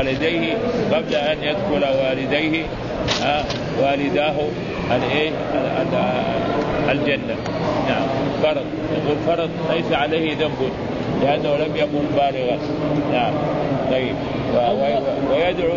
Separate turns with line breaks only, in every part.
والديه قبل أن يدخل والديه والداه الجنة. نعم فرض، يقول فرض ليس عليه ذنب لأنه لم يكن بالغا. نعم طيب. ويدعو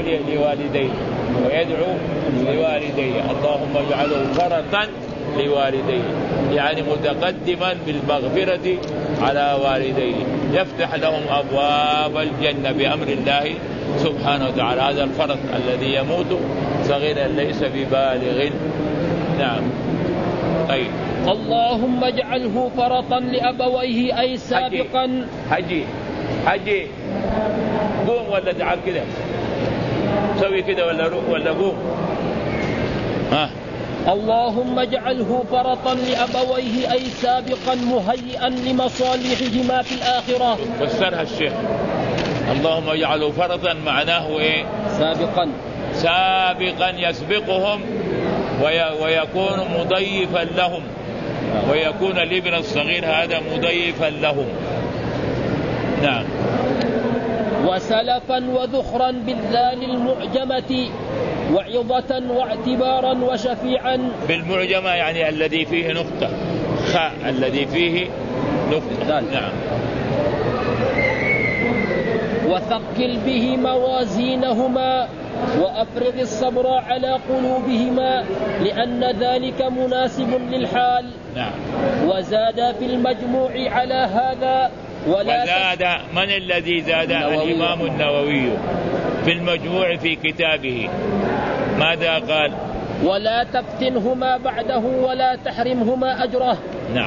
لوالديه اللهم اجعله فرطا لوالديه، يعني متقدما بالمغفرة على والديه، يفتح لهم أبواب الجنة بأمر الله سبحانه وتعالى. هذا الفرط الذي يموت صغيرا ليس ببالغ. نعم طيب.
اللهم اجعله فرطا لأبويه أي سابقا.
حجي قوم ولا تعال كده، سوي كده ولا قوم.
اللهم اجعله فرطا لأبويه أي سابقا مهيئا لمصالحهما في الآخرة.
فسرها الشيخ. اللهم اجعله فرطا معناه ايه؟ سابقا يسبقهم ويكون مضيفا لهم، ويكون الابن الصغير هذا مضيفا لهم. نعم.
وسلفا وذخرا بالذال المعجمة وعظة واعتبارا وشفيعا.
بالمعجمة يعني الذي فيه نقطة، خاء الذي فيه نقطة. نعم.
وثقل به موازينهما وأفرغ الصبر على قلوبهما لأن ذلك مناسب للحال.
نعم.
وزاد في المجموع على هذا
وزاد. من الذي زاد؟ الإمام النووي في المجموع في كتابه ماذا قال؟
ولا تفتنهما بعده ولا تحرمهما أجره.
نعم.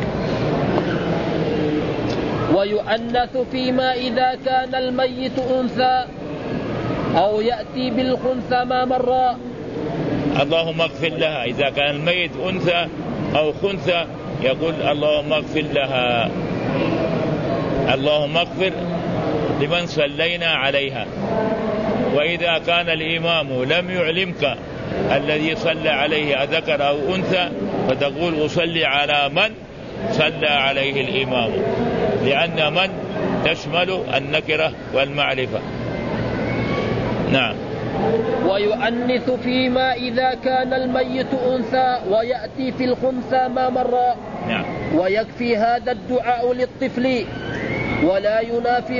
ويؤنث فيما إذا كان الميت أنثى أو يأتي بالخنثى ما مر.
اللهم اغفر لها إذا كان الميت أنثى أو خنثى يقول اللهم اغفر لها، اللهم اغفر لمن صلينا عليها. وإذا كان الإمام لم يعلمك الذي صلى عليه أذكر أو أنثى فتقول أصلي على من صلى عليه الإمام، لأن من تشمل النكرة والمعرفة. نعم.
ويؤنث فيما إذا كان الميت أنثى ويأتي في الخنثى ما مر.
نعم.
ويكفي هذا الدعاء للطفل ولا ينافي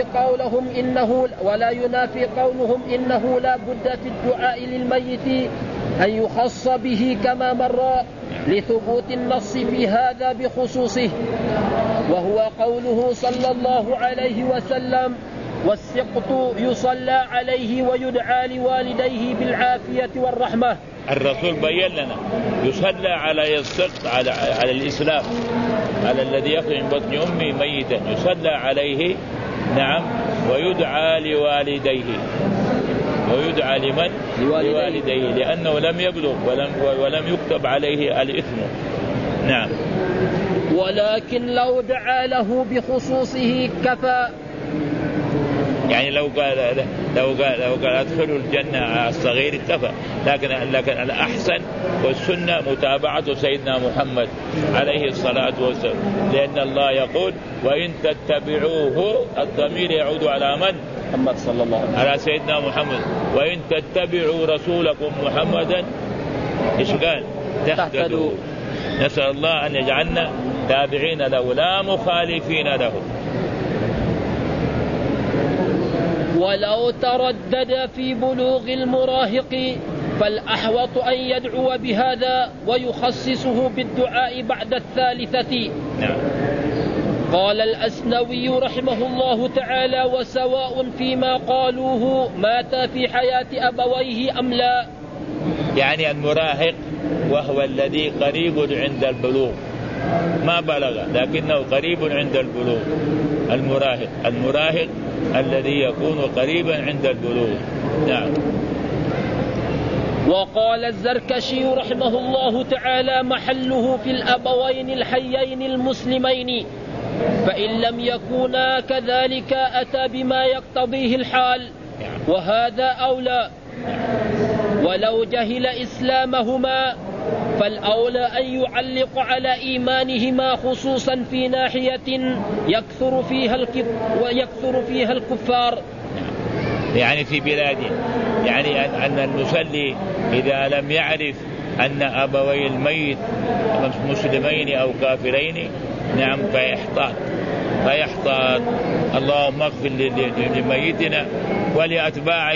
قولهم إنه لا بد في الدعاء للميت أن يخص به كما مر لثبوت النص في هذا بخصوصه، وهو قوله صلى الله عليه وسلم والسقط يصلى عليه ويدعى لوالديه بالعافية والرحمة.
الرسول بين لنا يصلى على السقط على الإسلام، على الذي يخرج من بطن أمه ميتا يصلى عليه. نعم. ويدعى لوالديه، ويدعى لمن؟ لوالديه، لأنه لم يبلغ ولم يكتب عليه الإثم. نعم.
ولكن لو دعا له بخصوصه كفى،
يعني لو قال أدخلوا الجنة الصغير كفى، لكن الأحسن والسنة متابعة سيدنا محمد عليه الصلاة والسلام، لأن الله يقول وإن تتبعوه، الضمير يعود على من؟
محمد صلى الله عليه وسلم،
على سيدنا محمد. وإن تتبعوا رسولكم محمدا إيش قال؟ تهتدوا. نسأل الله أن يجعلنا تابعين له لا مخالفين له.
ولو تردد في بلوغ المراهق فالأحوط أن يدعو بهذا ويخصصه بالدعاء بعد الثالثة.
نعم.
قال الأسنوي رحمه الله تعالى وسواء فيما قالوه مات في حياة أبويه أم لا.
يعني المراهق وهو الذي قريب عند البلوغ، ما بلغ لكنه قريب عند البلوغ. المراهق الذي يكون قريبا عند البلوغ. نعم.
وقال الزركشي رحمه الله تعالى محله في الأبوين الحيين المسلمين، فإن لم يكونا كذلك أتى بما يقتضيه الحال، وهذا أولى. ولو جهل إسلامهما فالأولى أن يعلق على إيمانهما خصوصا في ناحية يكثر فيها الكفار.
يعني في بلادنا، يعني أن المصلي إذا لم يعرف أن أبوي الميت مسلمين أو كافرين نعم فيحتاط اللهم اغفر لميتنا ولأتباعه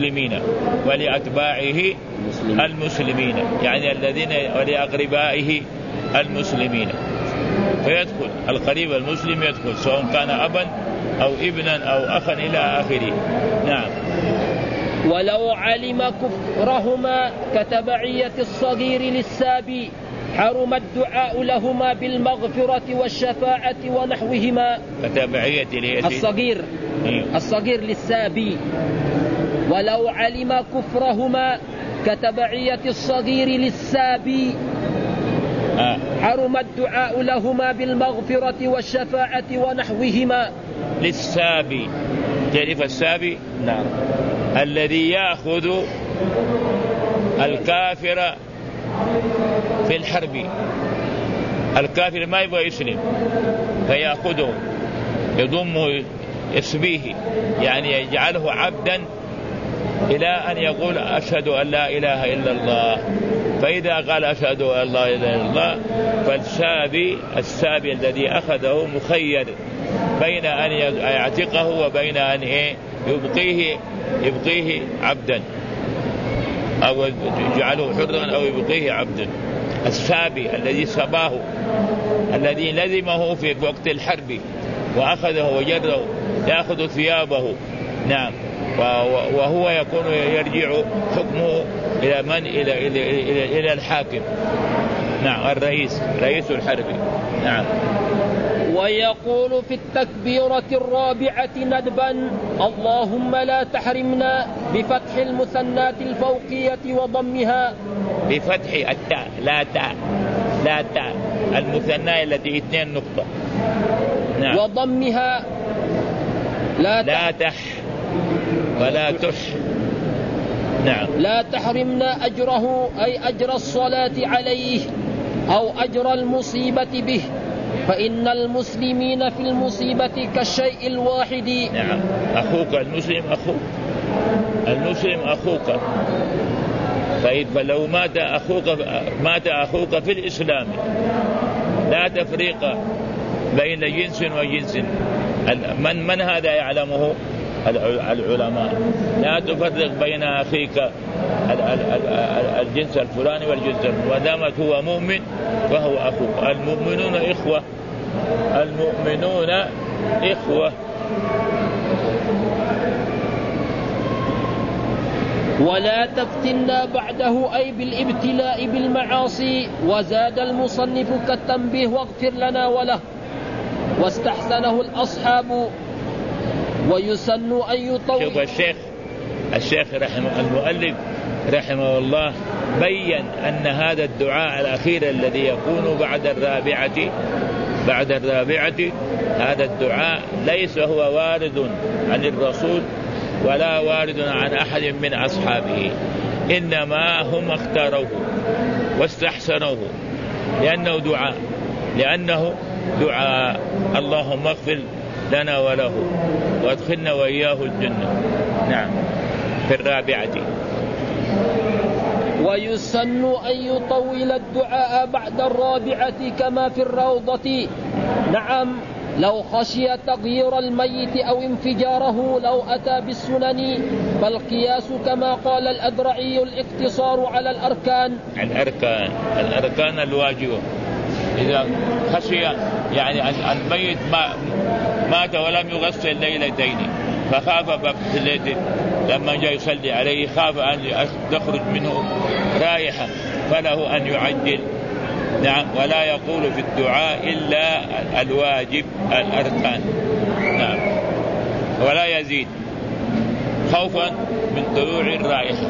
المسلمين يعني الذين ولأقربائه المسلمين، فيدخل القريب المسلم يدخل سواء كان أبا أو ابنا أو أخا إلى آخره. نعم.
ولو علم كفرهما كتبعية الصغير للسابي حرم الدعاء لهما بالمغفرة والشفاعة ونحوهما.
كتبعية
الصغير للسابي. ولو علم كفرهما كتبعية الصغير للسابي حرم الدعاء لهما بالمغفرة والشفاعة ونحوهما.
للسابي، تعرف السابي؟
نعم.
الذي يأخذ الكافر في الحرب، الكافر ما يبغى يسلم فيأخذه يضمه يسبيه، يعني يجعله عبدا إلى أن يقول أشهد أن لا إله إلا الله، فإذا قال أشهد أن لا إله إلا الله فالسابي الذي أخذه مخير بين أن يعتقه وبين أن يبقيه عبدا أو يجعله حرا أو يبقيه عبدا. السابي الذي سباه الذي لزمه في وقت الحرب وأخذه وجره يأخذ ثيابه نعم، وهو يكون يرجع حكمه إلى من؟ إلى الحاكم نعم، رئيس الحرب نعم.
ويقول في التكبيرة الرابعة ندبا اللهم لا تحرمنا بفتح المثنات الفوقية وضمها.
بفتح التاء لا تاء المثنى التي 2 نقطة نعم.
وضمها
لا تح ولا تح نعم.
لا تحرمنا أجره أي أجر الصلاة عليه أو أجر المصيبة به، فإن المسلمين في المصيبة كالشيء الواحد.
نعم. أخوك المسلم أخوك، فلو مات أخوك في الإسلام لا تفريق بين جنس وجنس. من هذا يعلمه؟ العلماء. لا تفرق بين أخيك الجنس الفلاني والجنس الفلاني، ودامت هو مؤمن فهو أخوك. المؤمنون إخوة.
ولا تفتنا بعده أي بالابتلاء بالمعاصي. وزاد المصنف كالتنبيه واغفر لنا وله، واستحسنه الأصحاب ويسن أن يطول.
شوف الشيخ المؤلف رحمه الله بيّن أن هذا الدعاء الأخير الذي يكون بعد الرابعة هذا الدعاء ليس هو وارد عن الرسول ولا وارد عن أحد من أصحابه، إنما هم اختاروه واستحسنوه لأنه دعاء اللهم اغفر لنا وله وادخلنا وإياه الجنة نعم في الرابعة.
ويسن أن يطول الدعاء بعد الرابعة كما في الروضة نعم، لو خشي تغيير الميت أو انفجاره لو أتى بالسنن، فالقياس كما قال الأدرعي الاقتصار على
الأركان الواجبة. إذا خشي يعني الميت مات ولم يغسل ليلتين فخاف الليلة لما جاء يصلي عليه خاف أن تخرج منه رائحة فله أن يعجل نعم، ولا يقول في الدعاء إلا الواجب الأركان نعم، ولا يزيد خوفا من طلوع الرائحة.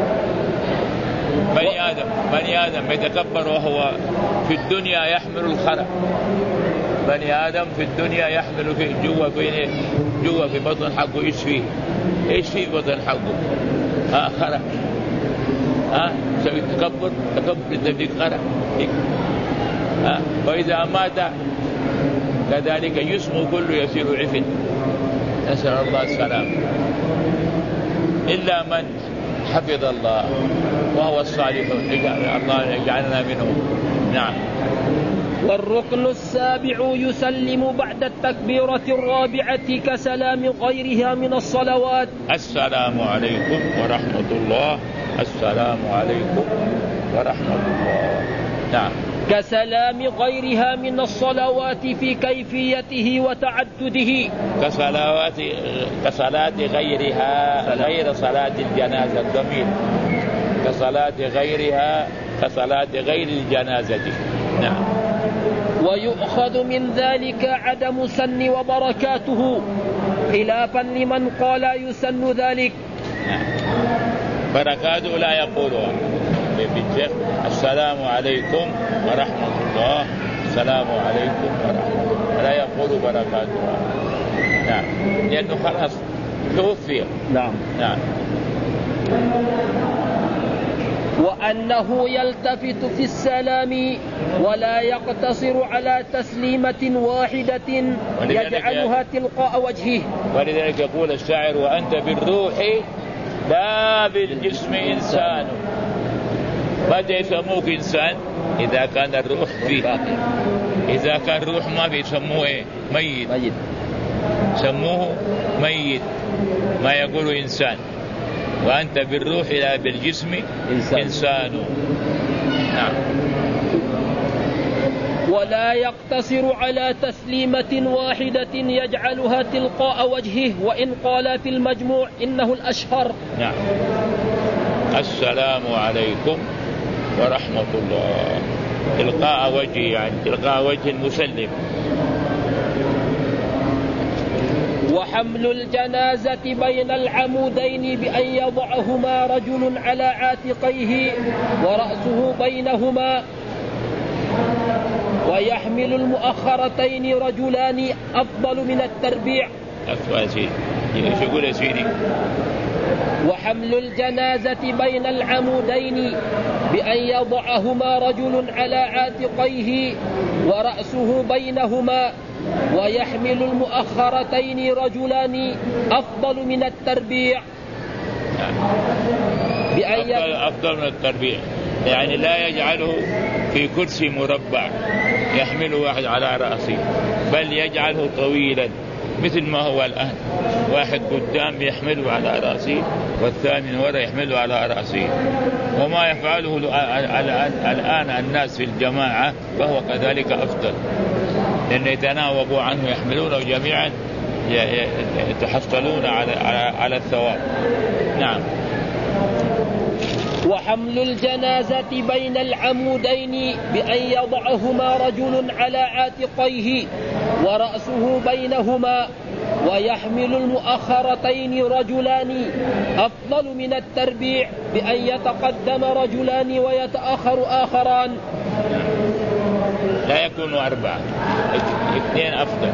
بني آدم يتكبر وهو في الدنيا يحمل الخرق، بني آدم في الدنيا يحمل في جوا في بطن حقه إيش فيه بطن حقه خرق سوي تكبر تديك خرق وإذا مات كذلك جسمه كله يصير عفن، نسأل الله السلام. إلا من حفظ الله وهو الصالحون، الله يجعلنا منهم. نعم.
والركن السابع يسلم بعد التكبيرة الرابعة كسلام غيرها من الصلوات.
السلام عليكم ورحمة الله، السلام عليكم ورحمة الله. نعم.
كسلام غيرها من الصلوات في كيفيته وتعدده.
كصلاة غيرها غير صلاة الجنازة الضمير، كصلاة غيرها كصلاة غير الجنازة. نعم.
ويؤخذ من ذلك عدم سن وبركاته خلافا لمن قال يسن ذلك.
نعم. بركاته لا يقولها بالشيخ السلام عليكم ورحمة الله، السلام عليكم ورحمة الله، لا يقول بركاتها. نعم. لأنه خلاص توفي.
نعم.
نعم.
وأنه يلتفت في السلام ولا يقتصر على تسليمة واحدة يجعلها تلقاء وجهه.
ولذلك يقول الشاعر: وأنت بالروح لا بالجسم إنسان. متى يسموك إنسان؟ إذا كان الروح فيه. إذا كان الروح ما بيسموه إيه؟ ميت. سموه ميت، ما يقولوا إنسان. وأنت بالروح لا بالجسم إنسان. نعم.
ولا يقتصر على تسليمة واحدة يجعلها تلقاء وجهه، وإن قال في المجموع إنه الأشهر.
نعم. السلام عليكم ورحمة الله، تلقاء وجه، يعني تلقاء وجه المسلم.
وحمل الجنازة بين العمودين بأن يضعهما رجل على عاتقيه ورأسه بينهما، ويحمل المؤخرتين رجلان أفضل من التربيع. وحمل الجنازة بين العمودين بأن يضعهما رجل على عاتقيه ورأسه بينهما، ويحمل المؤخرتين رجلان أفضل من التربيع.
أفضل من التربيع يعني لا يجعله في كرسي مربع يحمله واحد على رأسه، بل يجعله طويلا مثل ما هو الآن، واحد قدام يحمله على رأسه والثاني وراء يحمله على رأسه. وما يفعله الآن الناس في الجماعة فهو كذلك أفضل، لأن يتناوبوا عنه يحملونه جميعا يتحصلون على الثواب. نعم.
وحمل الجنازة بين العمودين بأن يضعهما رجل على عاتقيه ورأسه بينهما، ويحمل المؤخرتين رجلان أفضل من التربيع بأن يتقدم رجلان ويتأخر آخران.
لا يكون 4، 2 أفضل.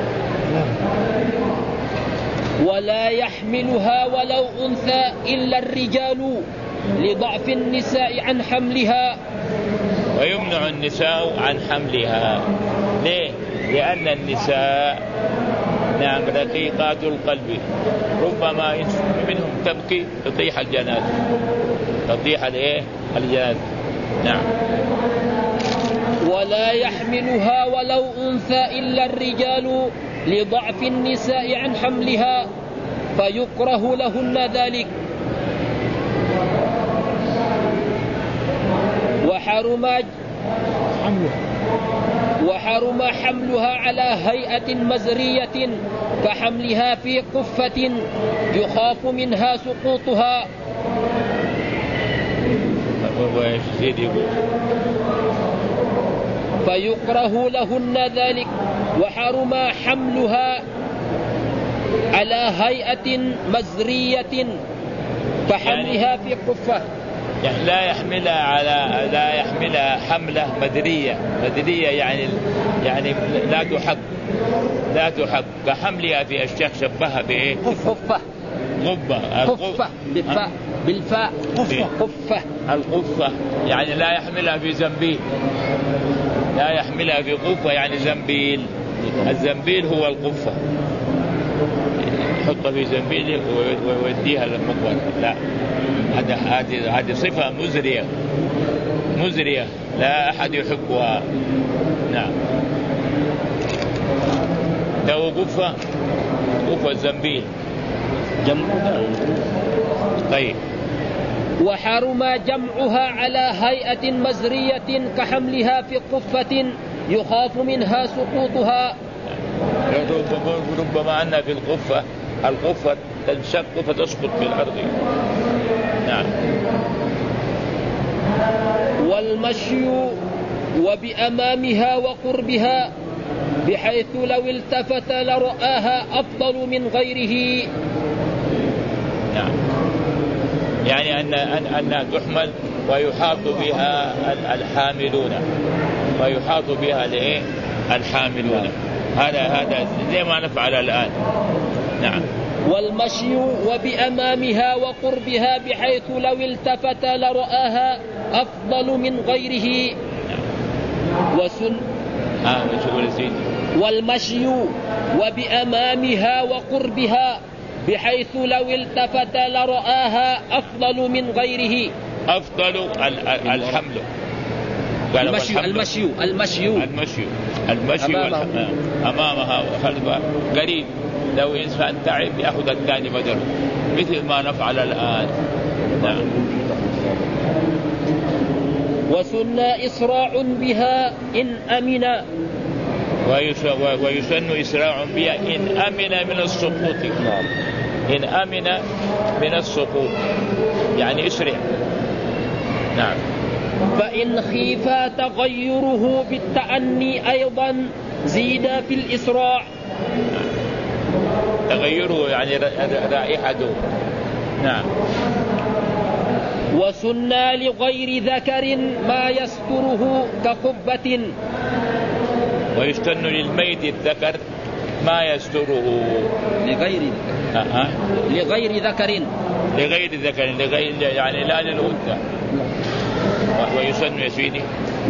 ولا يحملها ولو أنثى إلا الرجال لضعف النساء عن حملها.
ويمنع النساء عن حملها. ليه؟ لأن النساء نعم رقيقات القلب، ربما منهم تبكي تطيح الجنازة، تطيح الجنازة. نعم.
ولا يحملها ولو أنثى إلا الرجال لضعف النساء عن حملها، فيكره لهن ذلك. وحرم حملها على هيئة مزرية كحملها في قفة يخاف منها سقوطها. فيكره لهن ذلك. وحرم حملها على هيئة مزرية كحملها في قفة،
يعني لا يحملها حملة مدرية يعني لا تحب كحملها في أشياء شبهها بإيه؟
قفة بالفاء قفة.
القفة يعني لا يحملها في زنبيل، لا يحملها في قفة يعني زنبيل. الزنبيل هو القفة، يحطها في زنبيل ويوديها للمقبرة، لا، هذه صفة مزرية لا أحد يحبها. نعم. لو قفة الزنبيل طيب.
وحرم جمعها على هيئة مزرية كحملها في قفة يخاف منها سقوطها.
ربما أن في القفة تنشق فتسقط في الأرض. نعم.
والمشي وبأمامها وقربها بحيث لو التفت لرآها أفضل من غيره.
نعم. يعني أن تحمل ويحاط بها الحاملون، الحاملون. هذا زي ما نفعل الآن. نعم.
والمشي وبأمامها وقربها بحيث لو التفت لرآها أفضل من غيره. والمشي وبأمامها وقربها بحيث لو التفت لرآها أفضل من غيره.
أفضل الحمل. المشي أمامها وخلفها قريب. لو إنسان تعب يأخذ الثاني بدله، مثل ما نفعل الآن. نعم.
وسن إسراع بها إن أمن.
ويسن إسراع بها إن أمن من السقوط. إن أمن من السقوط يعني إسرع. نعم.
فإن خيف تغيره بالتأني أيضا زيد في الإسراع.
تغيره يعني رائحته. نعم.
وسنى لغير ذكر ما يستره كقبة.
ويستن للميت الذكر ما يستره
لغير ذكر
يعني لا للأنثى. ويسن يا سيدي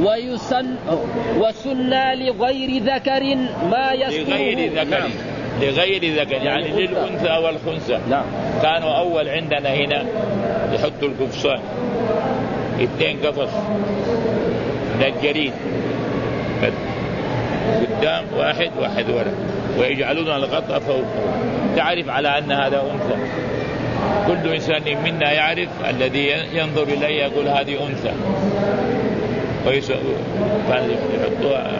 وسنى لغير ذكر ما يستره.
لغير ذكر يعني للأنثى والخنثى. كانوا أول عندنا هنا يحطوا القفصان 2 قفص من الجريد قدام واحد ورا، ويجعلون الغطاء فوقه، تعرف على أن هذا أنثى. كل إنسان منا يعرف، الذي ينظر إليه يقول هذه أنثى. يحطوها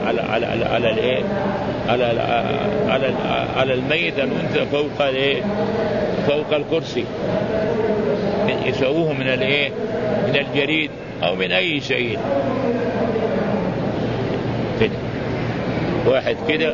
على الميت الأنثى فوق الكرسي، يسووه من الجريد أو من أي شيء كده، واحد كده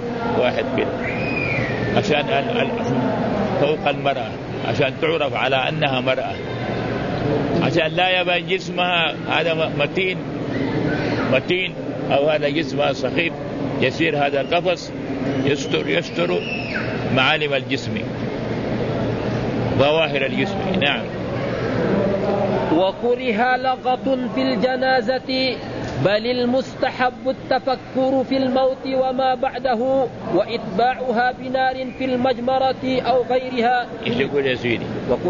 عشان فوق المرأة، عشان تعرف على أنها مرأة، عشان لا يبان جسمها هذا متين أو هذا جسمها سخيف، يصير هذا القفص يستر معالم الجسم، ظواهر الجسم. نعم.
وكره لغط في الجنازة، بل المستحب التفكر في الموت وما بعده وإتباعها بنار في المجمرة أو غيرها.
إيش يقول يا سيدي؟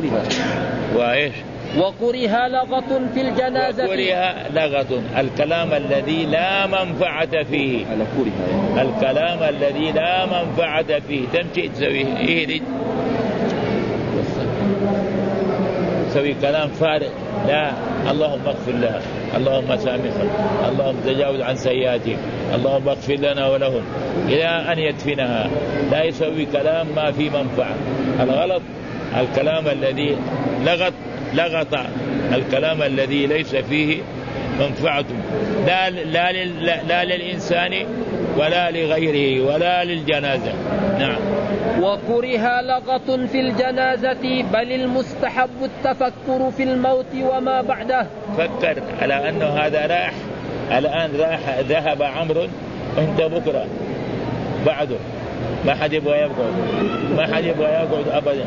وكره لغط في الجنازة.
وكره لغط الكلام الذي لا منفعة فيه. الكلام الذي لا منفعة فيه تمشي تسويه إيه؟ تسوي كلام فارغ. لا، اللهم اغفر لها، اللهم سامحهم، اللهم تجاوز عن سيئاتهم، اللهم اغفر لنا ولهم، إلى أن يدفنها. لا يسوي كلام ما في منفعة. الغلط الكلام الذي لغط الكلام الذي ليس فيه منفعة لا للإنسان ولا لغيره ولا للجنازة. نعم.
وكره لغط في الجنازة، بل المستحب التفكر في الموت وما بعده.
فكر على أنه هذا راح الآن، راح ذهب عمرو، أنت بكرة بعده، ما حد يبغى يقعد أبدا.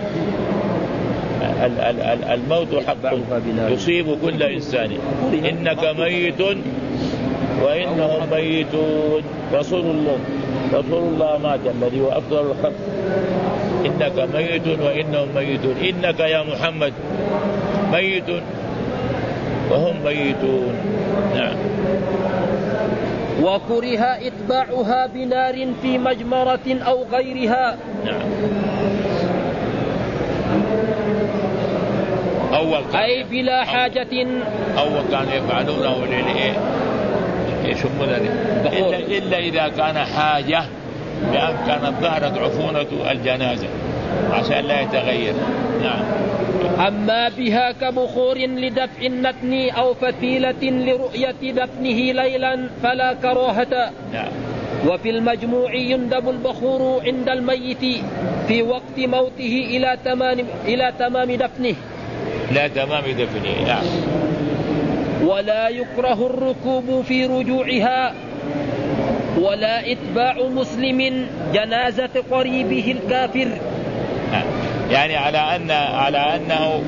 الموت حق يصيب كل إنسان، إنك ميت وإنهم ميتون. رسول الله مات، الذي هو أفضل الخلق، إنك ميت وإنهم ميتون، إنك يا محمد ميت وهم ميتون. نعم.
وكره إتباعها بنار في مجمرة أو غيرها.
نعم.
أي بلا حاجة.
أول كانوا يفعلونه إلا إذا كان حاجة، لأن كانت ظهرت عفونة الجنازة عشان لا يتغير. نعم.
أما بها كبخور لدفع النتن أو فتيلة لرؤية دفنه ليلا فلا كراهة.
نعم.
وفي المجموع يندب البخور عند الميت في وقت موته إلى تمام دفنه.
لا تمام دفنه. نعم.
ولا يكره الركوب في رجوعها، ولا إتباع مسلم جنازة قريبه الكافر.
يعني على أنه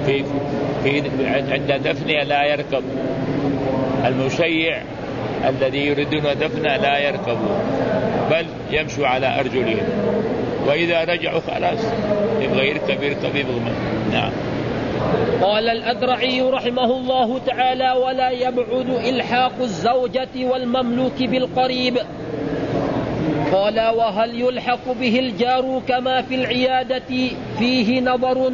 عند دفنه لا يركب المشيع الذي يريدون دفنه، لا يركبوا بل يمشوا على أرجلهم، وإذا رجعوا خلاص يبغى يركب يبغى. نعم.
قال الأدرعي رحمه الله تعالى: ولا يبعد إلحاق الزوجة والمملوك بالقريب. قال: وهل يلحق به الجار كما في العيادة؟ فيه نظر.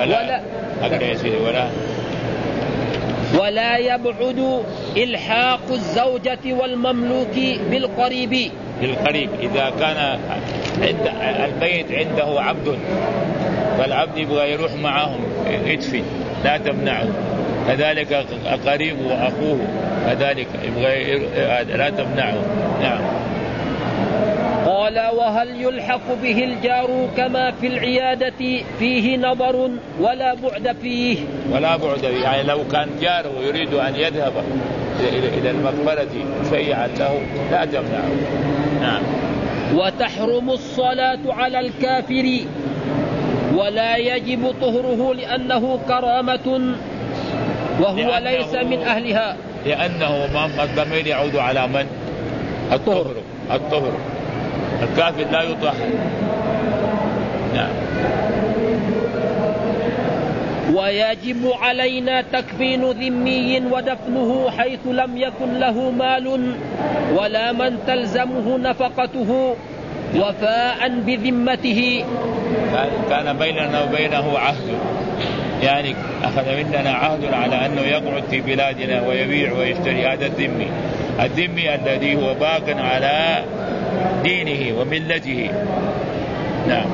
ولا يبعد إلحاق الزوجة والمملوك بالقريب.
إذا كان الميت عنده عبد فالعبد يبغى يروح معهم يدفن لا تمنعه، كذلك قريب وأخوه كذلك يبغى لا تمنعه. نعم.
قال: وهل يلحق به الجار كما في العيادة؟ فيه نظر ولا بعد فيه.
يعني لو كان جاره يريد أن يذهب إلى المقبرة شيئا له لا تمنعه. نعم.
وتحرم الصلاة على الكافر ولا يجب طهره لأنه كرامة وهو ليس من أهلها.
لأنه الضمير يعود على من؟ الطهر. الكافر لا يطهر. نعم.
ويجب علينا تكفين ذمي ودفنه حيث لم يكن له مال ولا من تلزمه نفقته وفاء بذمته.
كان بيننا وبينه عهد، يعني أخذ مننا عهد على أنه يقعد في بلادنا ويبيع ويشتري. هذا الذمي الذي هو باق على دينه وملته. نعم.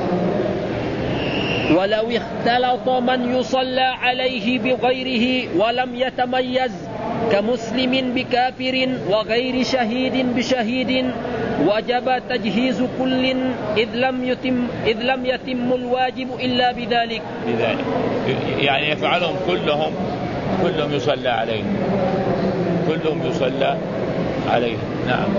ولو اختلط من يصلى عليه بغيره ولم يتميز كمسلم بكافر وغير شهيد بشهيد وجب تجهيز كل إذ لم يتم الواجب إلا بذلك.
يعني يفعلهم كلهم يصلى عليهم، كلهم يصلى عليهم. نعم.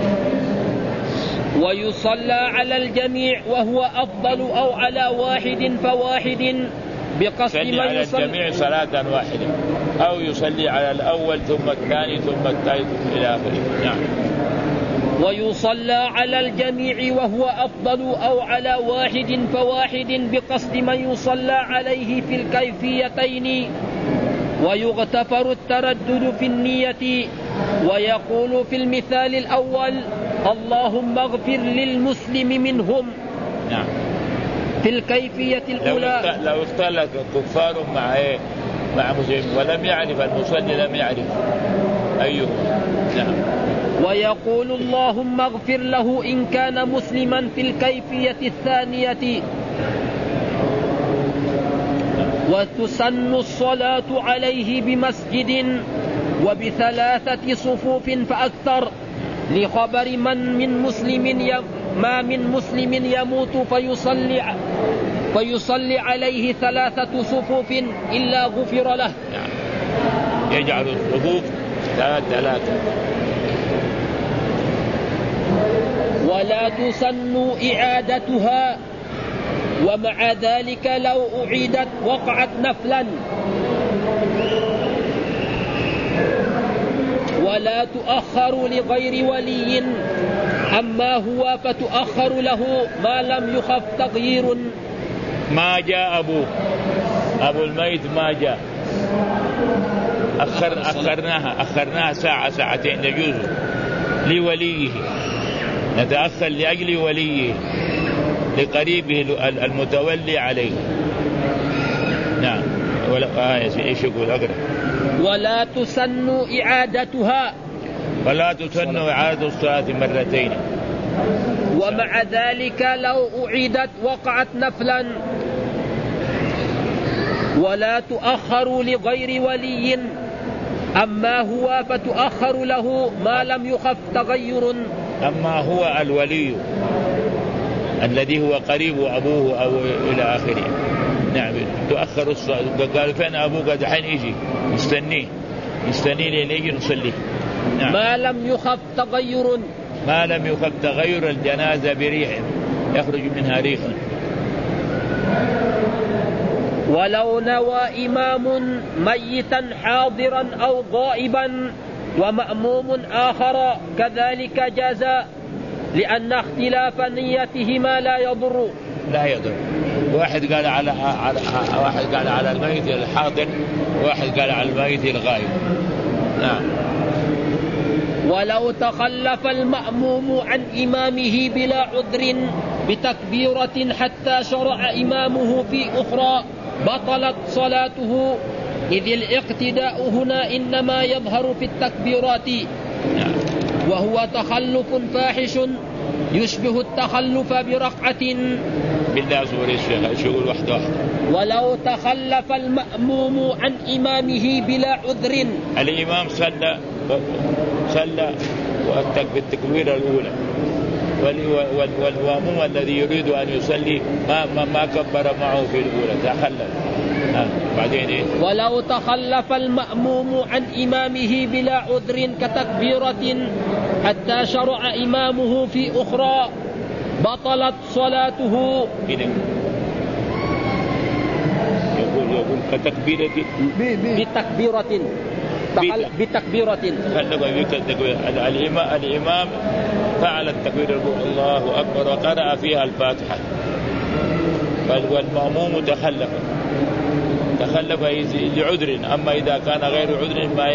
ويصلى على الجميع وهو أفضل، أو على واحد فواحد بقصد من
على الجميع صلاة واحدة، أو يصلي على الأول ثم الثاني ثم الثالث إلى آخره. نعم.
ويصلى على الجميع وهو أفضل، أو على واحد فواحد بقصد من يصلى عليه في الكيفيتين. ويغتفر التردد في النية، ويقول في المثال الأول: اللهم اغفر للمسلم منهم.
نعم.
في الكيفية الأولى
لو اختلط كفار مع مسلم ولم يعرف المصلي، لم يعرف أيهم. نعم.
ويقول: اللهم اغفر له إن كان مسلما في الكيفية الثانية. وتسن الصلاة عليه بمسجد وبثلاثة صفوف فأكثر، لخبر ما من مسلم يموت فيصلي عليه 3 صفوف إلا غفر له.
يجعل الصفوف 3.
ولا تسن إعادتها، ومع ذلك لو أعيدت وقعت نفلا. ولا تؤخر لغير ولي، أما هو فتؤخر له ما لم يخف تغيير
ما جاء أبو الميت ما جاء، أخرناها ساعة ساعتين يجوز لوليه، نتأخر لأجل وليه لقريبه المتولي عليه. نعم. ايش يقول أقرأ؟
ولا تسن إعادتها،
ولا تسن إعادة الصلاة مرتين،
ومع ذلك لو أعيدت وقعت نفلا. ولا تؤخر لغير ولي، أما هو فتؤخر له ما لم يخف تغير.
أما هو الولي الذي هو قريب أبوه أو إلى آخره، نعم، تؤخر الصلاة. قالوا فين أبوك؟ قد حين يجي، مستنيه لين يجي نصلي. نعم.
ما لم يخف تغير،
ما لم يخف تغير الجنازة بريح يخرج منها ريح.
ولو نوى إمام ميتا حاضرا أو غائبا ومأموم آخر كذلك جاز، لأن اختلاف نيتهما لا يضر. واحد قال على
الميت الحاضر، وواحد قال على الميت الغائب. نعم.
ولو تخلف المأموم عن إمامه بلا عذر بتكبيرة حتى شرع إمامه في أخرى بطلت صلاته، إذ الاقتداء هنا إنما يظهر في التكبيرات، وهو تخلف فاحش يشبه التخلف برقعة.
بالله سوري الشيخ يقول واحدة.
ولو تخلف المأموم عن إمامه بلا عذر،
الإمام صلى بالتكبيرة الأولى، والمأموم الذي يريد أن يصلي ما كبر معه في الأولى، تخلف. بعدين إيه؟
ولو تخلف المأموم عن إمامه بلا عذر كتكبيرة حتى شرع إمامه في أخرى بطلت صلاته.
يقول كتكبيرة
بتكبيرة.
الإمام فعل التكبير الله أكبر وقرأ فيها الفاتحة، والمأموم تخلف لعذر، أما إذا كان غير عذر ما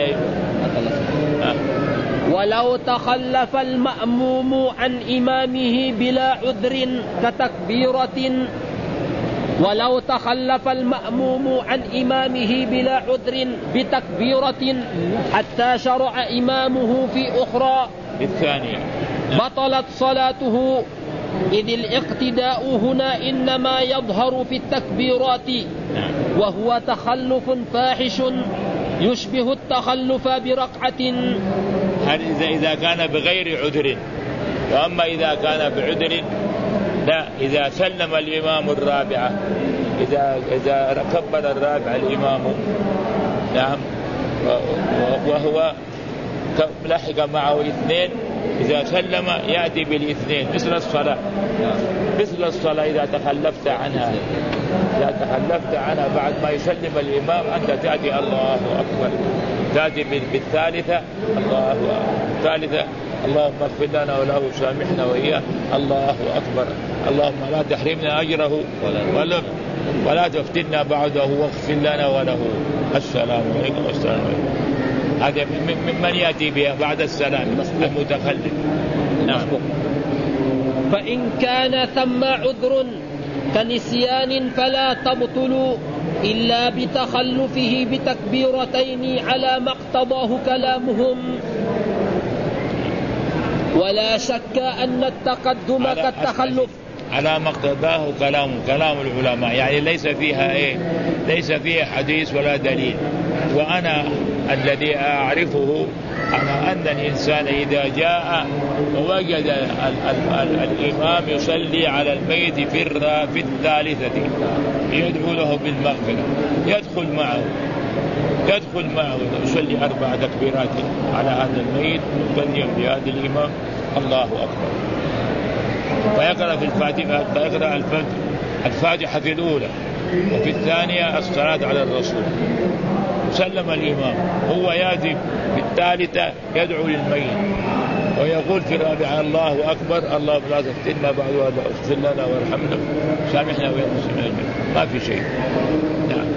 ولو تخلف المأموم عن إمامه بلا عذر كتكبيرة، ولو تخلف المأموم عن إمامه بلا عذر بتكبيرة حتى شرع إمامه في أخرى
بالثانية
بطلت صلاته، إذ الاقتداء هنا إنما يظهر في التكبيرات، وهو تخلف فاحش يشبه التخلف برقعة.
إذا كان بغير عذر، وأما إذا كان بعذر لا، إذا سلم الإمام الرابعة، إذا كبر الرابع الإمام، نعم، وهو لحق معه الاثنين، إذا سلم يأتي بالاثنين مثل الصلاة إذا تخلفت عنها بعد ما يسلم الإمام أنت تأتي الله أكبر، تأتي بالثالثة الثالثة اللهم اغفر لنا وله سامحنا وإياه الله أكبر، اللهم لا تحرمنا أجره ولا تفتنا بعده واغفر لنا وله السلام عليكم والسلام عليكم. هذا من يأتي بها بعد السلام المتخلف. نعم.
فإن كان ثم عذر كنسيان فلا تبطل إلا بتخلفه بتكبيرتين على ما اقتضاه كلامهم، ولا شك أن التقدم كالتخلف
على ما اقتضاه كلام العلماء، يعني ليس فيها حديث ولا دليل. وأنا الذي أعرفه أن الإنسان إذا جاء ووجد الإمام يصلي على الميت في الثالثة يدعو له بالمغفرة يدخل معه يصلي 4 تكبيرات على هذا الميت مقدم بهذا الإمام الله أكبر، فيقرأ في الفاتحة في الأولى، وفي الثانية الصلاة على الرسول، سلم الإمام، هو يأتي بالثالثة يدعو للميت ويقول في الرابعة الله أكبر، اللهم لا تفتنا بعد هذا، اغفر لنا وارحمنا سامحنا ويا المسلمين، ما في شيء. نعم.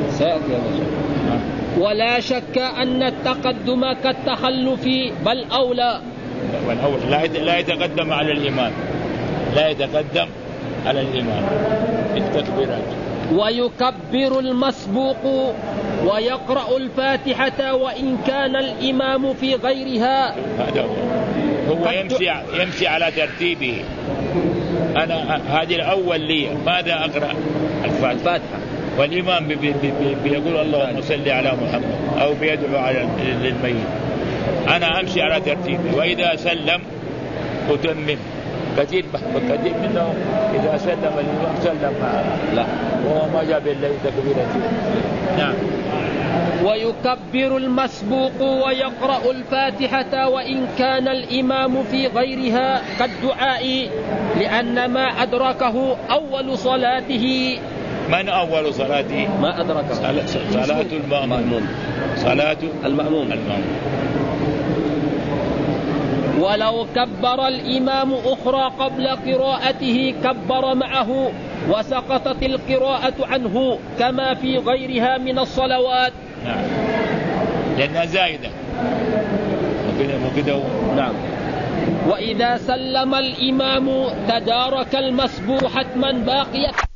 ولا شك أن التقدم كالتخلف بل أولى.
لا يتقدم على الإمام، لا يتقدم على الإمام التكبيرات.
ويكبر المسبوق ويقرأ الفاتحة وإن كان الإمام في غيرها.
هذا هو يمشي على ترتيبه. أنا هذه الأول لي ماذا أقرأ؟ الفاتحة، والإمام بيقول اللهم صل على محمد أو بيدعو على للميت. أنا أمشي على ترتيبي، وإذا سلم أتمم. كثير منهم إذا سلم الإمام سلم لا، وهو ما جاب إلا تكبيرة. نعم.
ويكبر المسبوق ويقرأ الفاتحة وإن كان الإمام في غيرها كالدعاء، لأن ما أدركه أول صلاته.
من أول صلاته؟
ما أدركه
صلاة المأموم. صلاة
المأموم. ولو كبر الإمام أخرى قبل قراءته كبر معه وسقطت القراءة عنه كما في غيرها من الصلوات.
نعم، لأنها زائدة.
نعم. وإذا سلم الإمام تدارك المسبوق حتما باقية